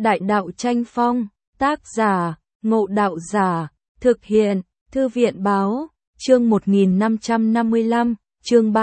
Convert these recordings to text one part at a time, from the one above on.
Đại đạo tranh phong, tác giả, Ngộ Đạo Giả, thực hiện, Thư viện báo, chương 1555, chương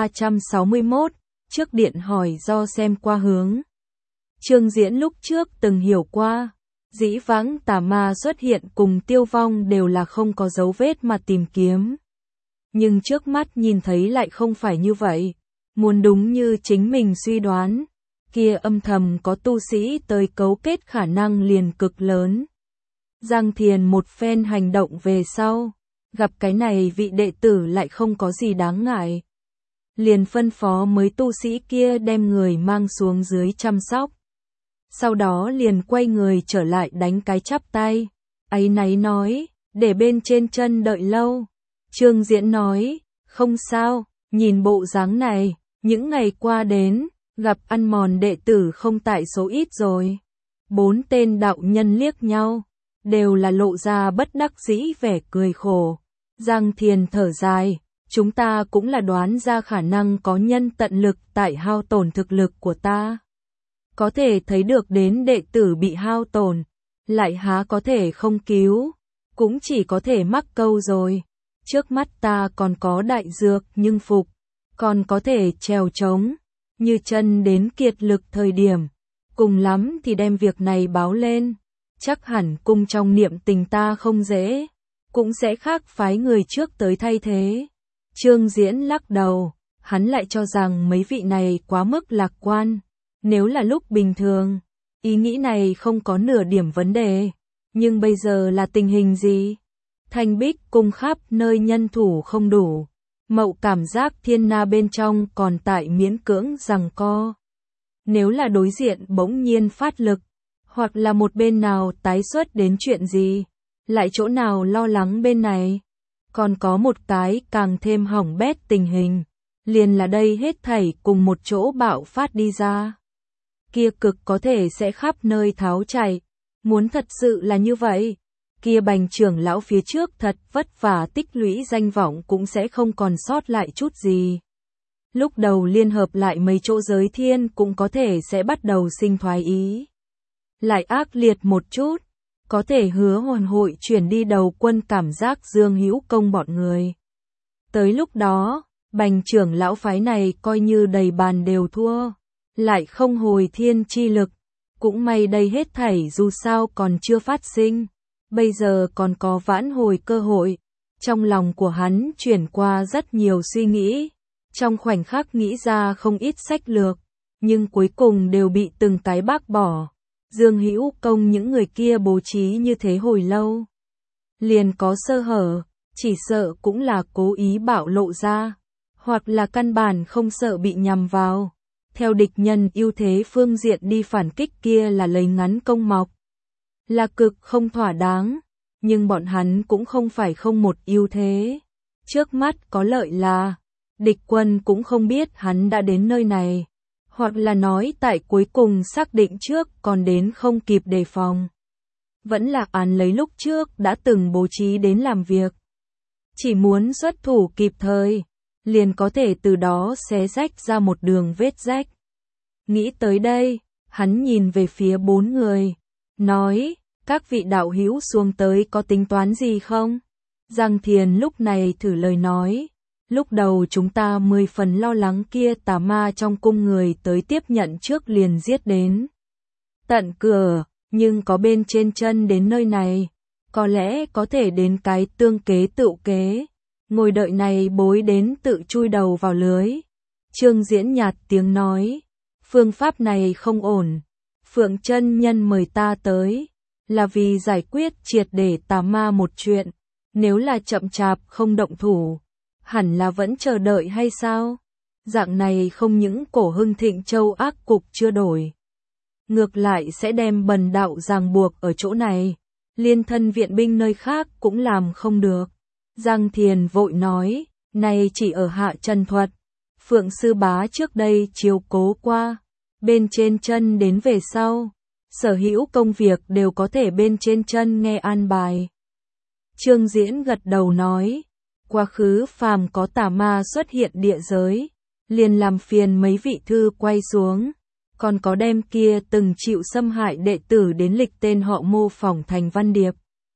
361, trước điện hỏi do xem qua hướng. Trương Diễn lúc trước từng hiểu qua, dĩ vãng tà ma xuất hiện cùng tiêu vong đều là không có dấu vết mà tìm kiếm. Nhưng trước mắt nhìn thấy lại không phải như vậy, muốn đúng như chính mình suy đoán, kia âm thầm có tu sĩ tới cấu kết khả năng liền cực lớn. Giang Thiền một phen hành động về sau, gặp cái này vị đệ tử lại không có gì đáng ngại. Liền phân phó mấy tu sĩ kia đem người mang xuống dưới chăm sóc. Sau đó liền quay người trở lại đánh cái chắp tay. Áy náy nói, để bên trên chân đợi lâu. Trương Diễn nói, không sao, nhìn bộ dáng này, những ngày qua đến, gặp ăn mòn đệ tử không tại số ít rồi. 4 tên đạo nhân liếc nhau, đều là lộ ra bất đắc dĩ vẻ cười khổ. Giang Thiền thở dài, chúng ta cũng là đoán ra khả năng có nhân tận lực tại hao tổn thực lực của ta. Có thể thấy được đến đệ tử bị hao tổn, lại há có thể không cứu, cũng chỉ có thể mắc câu rồi. Trước mắt ta còn có đại dược nhưng phục, còn có thể trèo trống, như chân đến kiệt lực thời điểm, cùng lắm thì đem việc này báo lên, chắc hẳn cung trong niệm tình ta không dễ, cũng sẽ khác phái người trước tới thay thế. Trương Diễn lắc đầu, hắn lại cho rằng mấy vị này quá mức lạc quan, nếu là lúc bình thường, ý nghĩ này không có nửa điểm vấn đề, nhưng bây giờ là tình hình gì? Thanh Bích cung khắp nơi nhân thủ không đủ, Mậu cảm giác Thiên Na bên trong còn tại miễn cưỡng giằng co. Nếu là đối diện bỗng nhiên phát lực, hoặc là một bên nào tái xuất đến chuyện gì, lại chỗ nào lo lắng bên này. Còn có một cái càng thêm hỏng bét tình hình, liền là đây hết thảy cùng một chỗ bạo phát đi ra. Kia cực có thể sẽ khắp nơi tháo chạy, muốn thật sự là như vậy, kia Bành trưởng lão phía trước thật vất vả tích lũy danh vọng cũng sẽ không còn sót lại chút gì. Lúc đầu liên hợp lại mấy chỗ giới thiên cũng có thể sẽ bắt đầu sinh thoái ý. Lại ác liệt một chút, có thể hứa hoàn hội chuyển đi đầu quân cảm giác Dương Hữu Công bọn người. Tới lúc đó, Bành trưởng lão phái này coi như đầy bàn đều thua, lại không hồi thiên chi lực, cũng may đây hết thảy dù sao còn chưa phát sinh, bây giờ còn có vãn hồi cơ hội. Trong lòng của hắn chuyển qua rất nhiều suy nghĩ, trong khoảnh khắc nghĩ ra không ít sách lược, nhưng cuối cùng đều bị từng cái bác bỏ. Dương Hữu Công những người kia bố trí như thế hồi lâu, liền có sơ hở, chỉ sợ cũng là cố ý bạo lộ ra, hoặc là căn bản không sợ bị nhằm vào. Theo địch nhân ưu thế phương diện đi phản kích kia là lấy ngắn công mọc, là cực không thỏa đáng, nhưng bọn hắn cũng không phải không một ưu thế. Trước mắt có lợi là, địch quân cũng không biết hắn đã đến nơi này, hoặc là nói tại cuối cùng xác định trước còn đến không kịp đề phòng. Vẫn là án lấy lúc trước đã từng bố trí đến làm việc. Chỉ muốn xuất thủ kịp thời, liền có thể từ đó xé rách ra một đường vết rách. Nghĩ tới đây, hắn nhìn về phía 4 người, nói, các vị đạo hữu xuống tới có tính toán gì không? Giang Thiền lúc này thử lời nói, lúc đầu chúng ta 10 phần lo lắng kia tà ma trong cung người tới tiếp nhận trước liền giết đến tận cửa, nhưng có bên trên chân đến nơi này, có lẽ có thể đến cái tương kế tựu kế, ngồi đợi này bối đến tự chui đầu vào lưới. Trương Diễn nhạt tiếng nói, phương pháp này không ổn, Phượng chân nhân mời ta tới, là vì giải quyết triệt để tà ma một chuyện, nếu là chậm chạp không động thủ, hẳn là vẫn chờ đợi hay sao? Dạng này không những cổ Hưng Thịnh Châu ác cục chưa đổi, ngược lại sẽ đem bần đạo ràng buộc ở chỗ này, liên thân viện binh nơi khác cũng làm không được. Giang Thiền vội nói, này chỉ ở hạ trần thuật, Phượng sư bá trước đây chiếu cố qua, bên trên chân đến về sau, sở hữu công việc đều có thể bên trên chân nghe an bài. Trương Diễn gật đầu nói, quá khứ phàm có tà ma xuất hiện địa giới, liền làm phiền mấy vị thư quay xuống, còn có đem kia từng chịu xâm hại đệ tử đến lịch tên họ mô phỏng thành văn điệp.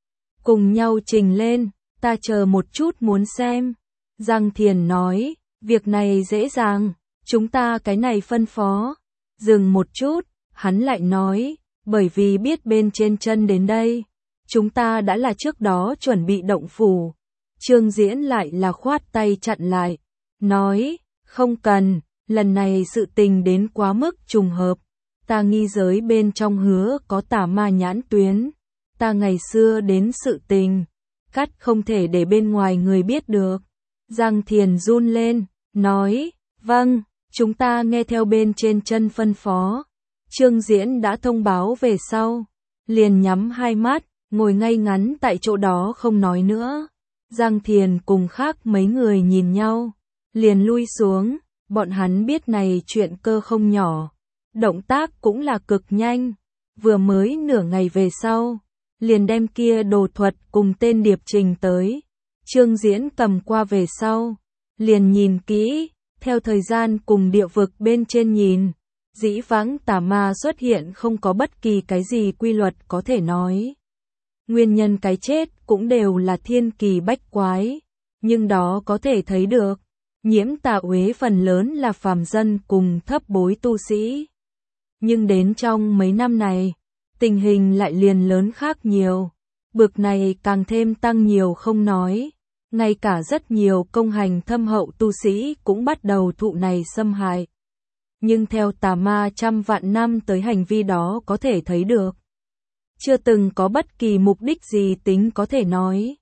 Cùng nhau trình lên, ta chờ một chút muốn xem. Giang Thiền nói, việc này dễ dàng, chúng ta cái này phân phó. Dừng một chút, hắn lại nói, bởi vì biết bên trên chân đến đây, chúng ta đã là trước đó chuẩn bị động phủ. Trương Diễn lại là khoát tay chặn lại, nói, không cần, lần này sự tình đến quá mức trùng hợp. Ta nghi giới bên trong hứa có tà ma nhãn tuyến. Ta ngày xưa đến sự tình, cắt không thể để bên ngoài người biết được. Giang Thiền run lên, nói, vâng, chúng ta nghe theo bên trên chân phân phó. Trương Diễn đã thông báo về sau, liền nhắm hai mắt, ngồi ngay ngắn tại chỗ đó không nói nữa. Giang Thiền cùng khác mấy người nhìn nhau, liền lui xuống, bọn hắn biết này chuyện cơ không nhỏ, động tác cũng là cực nhanh, vừa mới nửa ngày về sau, liền đem kia đồ thuật cùng tên điệp trình tới. Trương Diễn cầm qua về sau, liền nhìn kỹ, theo thời gian cùng địa vực bên trên nhìn, dĩ vãng tà ma xuất hiện không có bất kỳ cái gì quy luật có thể nói. Nguyên nhân cái chết cũng đều là thiên kỳ bách quái, nhưng đó có thể thấy được, nhiễm tà uế phần lớn là phàm dân cùng thấp bối tu sĩ. Nhưng đến trong mấy năm này, tình hình lại liền lớn khác nhiều, bực này càng thêm tăng nhiều không nói, ngay cả rất nhiều công hành thâm hậu tu sĩ cũng bắt đầu thụ này xâm hại. Nhưng theo tà ma trăm vạn năm tới hành vi đó có thể thấy được, chưa từng có bất kỳ mục đích gì tính có thể nói.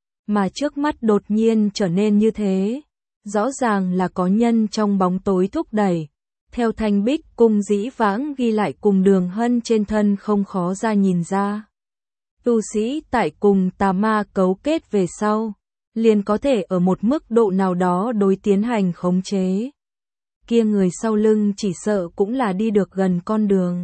Mà trước mắt đột nhiên trở nên như thế, rõ ràng là có nhân trong bóng tối thúc đẩy. Theo Thanh Bích Cung dĩ vãng ghi lại cùng Đường Hân trên thân không khó ra nhìn ra. Tu sĩ tại cùng tà ma cấu kết về sau, liền có thể ở một mức độ nào đó đối tiến hành khống chế. Kia người sau lưng chỉ sợ cũng là đi được gần con đường.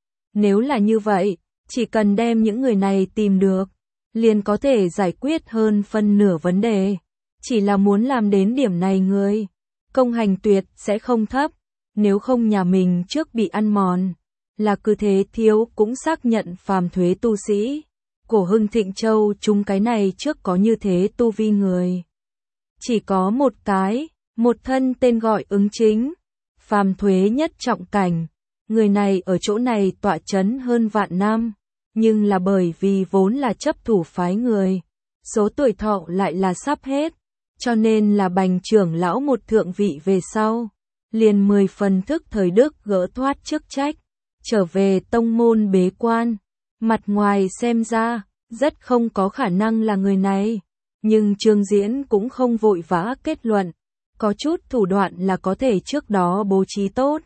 Nếu là như vậy, chỉ cần đem những người này tìm được, liền có thể giải quyết hơn phân nửa vấn đề. Chỉ là muốn làm đến điểm này người, công hành tuyệt sẽ không thấp, nếu không nhà mình trước bị ăn mòn, là cứ thế thiếu cũng xác nhận phàm thuế tu sĩ. Cổ Hưng Thịnh Châu chúng cái này trước có như thế tu vi người. Chỉ có một cái, một thân tên gọi ứng chính, phàm thuế nhất trọng cảnh, người này ở chỗ này tọa chấn hơn vạn năm, nhưng là bởi vì vốn là chấp thủ phái người, số tuổi thọ lại là sắp hết, cho nên là bành trưởng lão một thượng vị về sau, liền 10 phần thức thời đức gỡ thoát chức trách, trở về tông môn bế quan, mặt ngoài xem ra, rất không có khả năng là người này, nhưng Trương Diễn cũng không vội vã kết luận, có chút thủ đoạn là có thể trước đó bố trí tốt,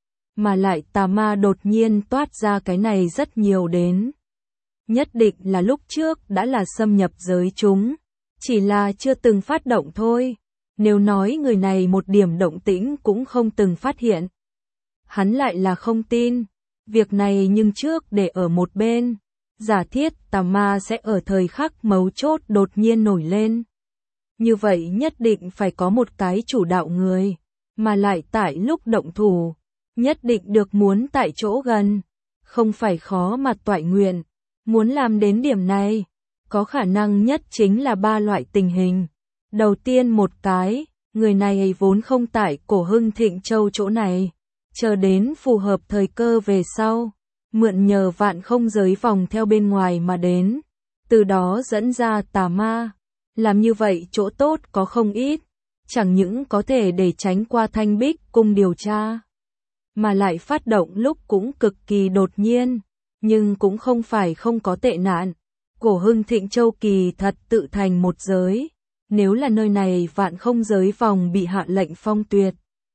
mà lại tà ma đột nhiên toát ra cái này rất nhiều đến. Nhất định là lúc trước đã là xâm nhập giới chúng, chỉ là chưa từng phát động thôi. Nếu nói người này một điểm động tĩnh cũng không từng phát hiện, hắn lại là không tin. Việc này nhưng trước để ở một bên, giả thiết tà ma sẽ ở thời khắc mấu chốt đột nhiên nổi lên. Như vậy nhất định phải có một cái chủ đạo người, mà lại tại lúc động thủ, nhất định được muốn tại chỗ gần, không phải khó mà toại nguyện. Muốn làm đến điểm này, có khả năng nhất chính là 3 loại tình hình. Đầu tiên một cái, người này vốn không tại Cổ Hưng Thịnh Châu chỗ này, chờ đến phù hợp thời cơ về sau, mượn nhờ vạn không giới vòng theo bên ngoài mà đến, từ đó dẫn ra tà ma. Làm như vậy chỗ tốt có không ít, chẳng những có thể để tránh qua Thanh Bích Cung điều tra, mà lại phát động lúc cũng cực kỳ đột nhiên, nhưng cũng không phải không có tệ nạn. Cổ Hưng Thịnh Châu kỳ thật tự thành một giới, nếu là nơi này vạn không giới vòng bị hạ lệnh phong tuyệt,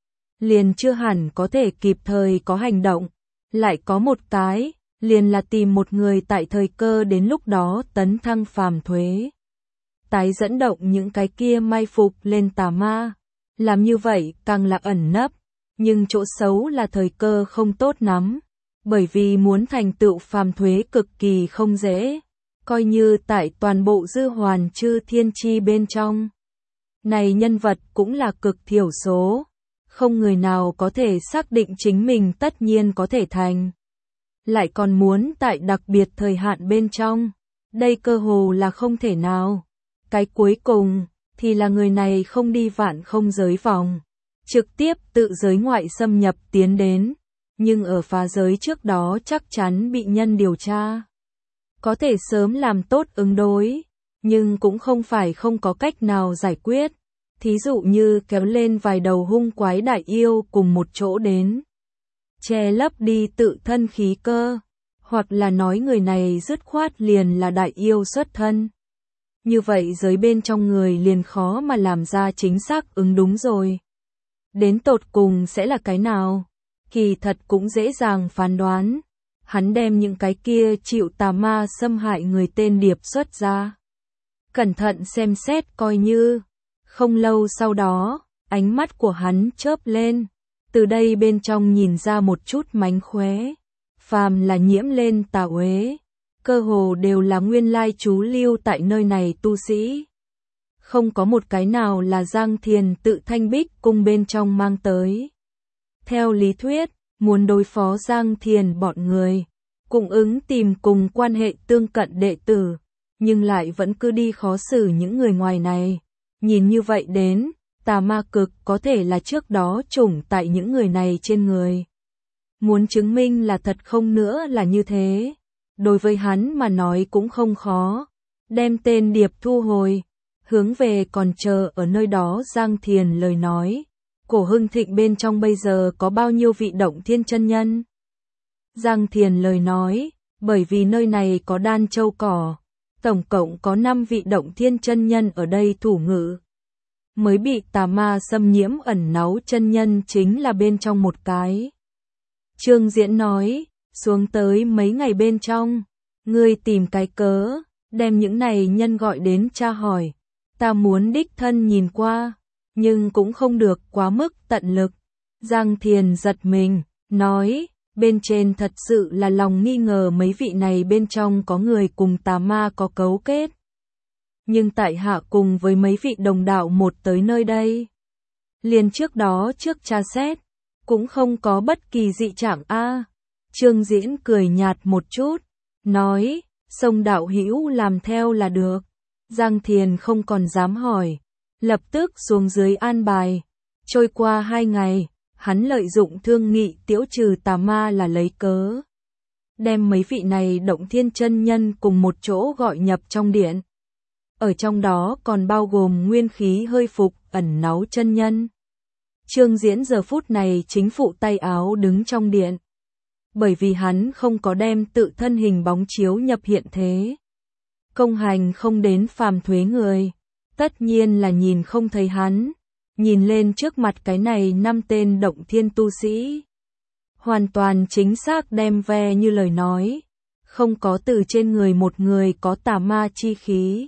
liền chưa hẳn có thể kịp thời có hành động. Lại có một cái, liền là tìm một người tại thời cơ đến lúc đó tấn thăng phàm thuế, tái dẫn động những cái kia mai phục lên tà ma. Làm như vậy càng là ẩn nấp, nhưng chỗ xấu là thời cơ không tốt lắm, bởi vì muốn thành tựu phàm thuế cực kỳ không dễ, coi như tại toàn bộ dư hoàn chư thiên chi bên trong. Này nhân vật cũng là cực thiểu số, Không người nào có thể xác định chính mình tất nhiên có thể thành. Lại còn muốn tại đặc biệt thời hạn bên trong. Đây cơ hồ là không thể nào. Cái cuối cùng thì là người này không đi vạn không giới vòng. Trực tiếp tự giới ngoại xâm nhập tiến đến. Nhưng ở phá giới trước đó chắc chắn bị nhân điều tra. Có thể sớm làm tốt ứng đối. Nhưng cũng không phải không có cách nào giải quyết. Thí dụ như kéo lên vài đầu hung quái đại yêu cùng một chỗ đến. Che lấp đi tự thân khí cơ. Hoặc là nói người này dứt khoát liền là đại yêu xuất thân. Như vậy giới bên trong người liền khó mà làm ra chính xác ứng đúng rồi. Đến tột cùng sẽ là cái nào? Kỳ thật cũng dễ dàng phán đoán. Hắn đem những cái kia chịu tà ma xâm hại người tên Điệp xuất ra. Cẩn thận xem xét coi như. Không lâu sau đó, ánh mắt của hắn chớp lên. Từ đây bên trong nhìn ra một chút mánh khóe. Phàm là nhiễm lên tà uế. Cơ hồ đều là nguyên lai trú lưu tại nơi này tu sĩ. Không có một cái nào là Giang Thiền tự Thanh Bích cung bên trong mang tới. Theo lý thuyết, muốn đối phó Giang Thiền bọn người, cũng ứng tìm cùng quan hệ tương cận đệ tử, nhưng lại vẫn cứ đi khó xử những người ngoài này. Nhìn như vậy đến, tà ma cực có thể là trước đó chủng tại những người này trên người. Muốn chứng minh là thật không nữa là như thế. Đối với hắn mà nói cũng không khó. Đem tên Điệp thu hồi. Hướng về còn chờ ở nơi đó Giang Thiền lời nói. Cổ Hưng Thịnh bên trong bây giờ có bao nhiêu vị Động Thiên chân nhân? Giang Thiền lời nói, bởi vì nơi này có Đan Châu Cỏ. Tổng cộng có 5 vị Động Thiên chân nhân ở đây thủ ngự. Mới bị tà ma xâm nhiễm ẩn náu chân nhân chính là bên trong một cái. Trương Diễn nói, xuống tới mấy ngày bên trong, ngươi tìm cái cớ, đem những này nhân gọi đến tra hỏi. Ta muốn đích thân nhìn qua, nhưng cũng không được quá mức tận lực. Giang Thiền giật mình, nói, bên trên thật sự là lòng nghi ngờ mấy vị này bên trong có người cùng tà ma có cấu kết. Nhưng tại hạ cùng với mấy vị đồng đạo một tới nơi đây. Liền trước đó trước tra xét, cũng không có bất kỳ dị trạng a. Trương Diễn cười nhạt một chút, nói, Sông đạo hữu làm theo là được. Giang Thiền không còn dám hỏi, lập tức xuống dưới an bài. Trôi qua 2 ngày, hắn lợi dụng thương nghị tiễu trừ tà ma là lấy cớ. Đem mấy vị này Động Thiên chân nhân cùng một chỗ gọi nhập trong điện. Ở trong đó còn bao gồm nguyên khí hơi phục ẩn náu chân nhân. Trương Diễn giờ phút này chính phụ tay áo đứng trong điện. Bởi vì hắn không có đem tự thân hình bóng chiếu nhập hiện thế. Công hành không đến phàm thuế người. Tất nhiên là nhìn không thấy hắn. Nhìn lên trước mặt cái này 5 tên Động Thiên tu sĩ. Hoàn toàn chính xác đem ve như lời nói. Không có từ trên người một người có tà ma chi khí.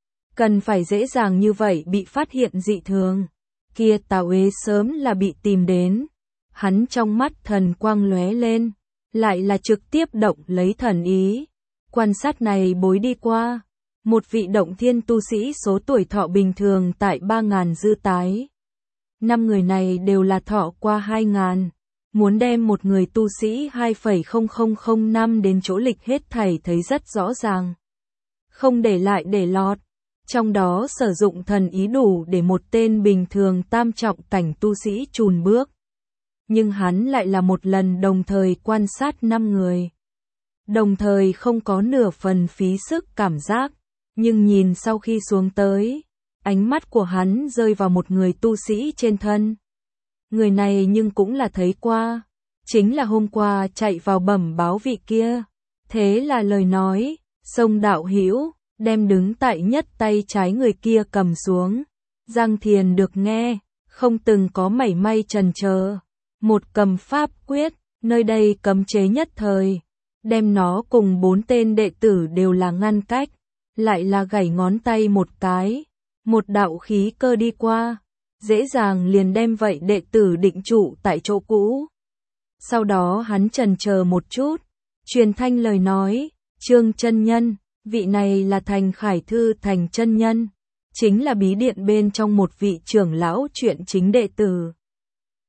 Cần phải dễ dàng như vậy bị phát hiện dị thường. Kia tà uế sớm là bị tìm đến. Hắn trong mắt thần quang lóe lên. Lại là trực tiếp động lấy thần ý. Quan sát này bối đi qua. Một vị Động Thiên tu sĩ số tuổi thọ bình thường tại 3.000 dư tái. 5 người này đều là thọ qua 2.000. Muốn đem một người tu sĩ 2,0005 đến chỗ lịch hết thảy thấy rất rõ ràng. Không để lại để lọt. Trong đó sử dụng thần ý đủ để một tên bình thường tam trọng cảnh tu sĩ chùn bước. Nhưng hắn lại là một lần đồng thời quan sát 5 người. Đồng thời không có nửa phần phí sức cảm giác. Nhưng nhìn sau khi xuống tới, ánh mắt của hắn rơi vào một người tu sĩ trên thân. Người này nhưng cũng là thấy qua. Chính là hôm qua chạy vào bẩm báo vị kia. Thế là lời nói, Sông đạo hữu đem đứng tại nhất tay trái người kia cầm xuống. Giang Thiền được nghe, không từng có mảy may chần chờ. Một cầm pháp quyết, nơi đây cấm chế nhất thời. Đem nó cùng 4 tên đệ tử đều là ngăn cách. Lại là gảy ngón tay một cái. Một đạo khí cơ đi qua. Dễ dàng liền đem vậy đệ tử định trụ tại chỗ cũ. Sau đó hắn chần chờ một chút. Truyền thanh lời nói, Trương chân nhân. Vị này là Thành Khải Thư Thành chân nhân, chính là bí điện bên trong một vị trưởng lão chuyện chính đệ tử.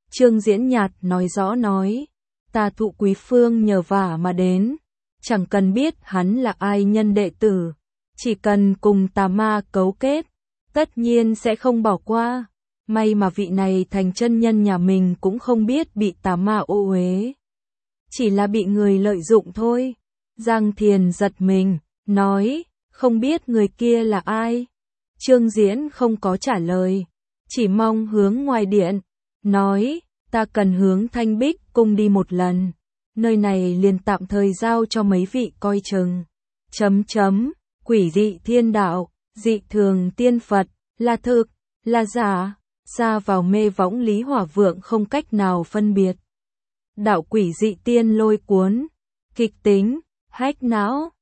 Trương Diễn nhạt nói rõ nói, ta thụ Quý Phương nhờ vả mà đến, chẳng cần biết hắn là ai nhân đệ tử, chỉ cần cùng tà ma cấu kết, tất nhiên sẽ không bỏ qua. May mà vị này thành chân nhân nhà mình cũng không biết bị tà ma ô uế, chỉ là bị người lợi dụng thôi. Giang Thiền giật mình, nói, không biết người kia là ai. Trương Diễn không có trả lời, chỉ mong hướng ngoài điện, nói, ta cần hướng Thanh Bích Cung đi một lần, nơi này liền tạm thời giao cho mấy vị coi chừng. Quỷ dị thiên đạo, dị thường tiên Phật, là thực, là giả, ra vào mê võng Lý Hỏa Vượng không cách nào phân biệt. Đạo quỷ dị tiên lôi cuốn, kịch tính, hách não.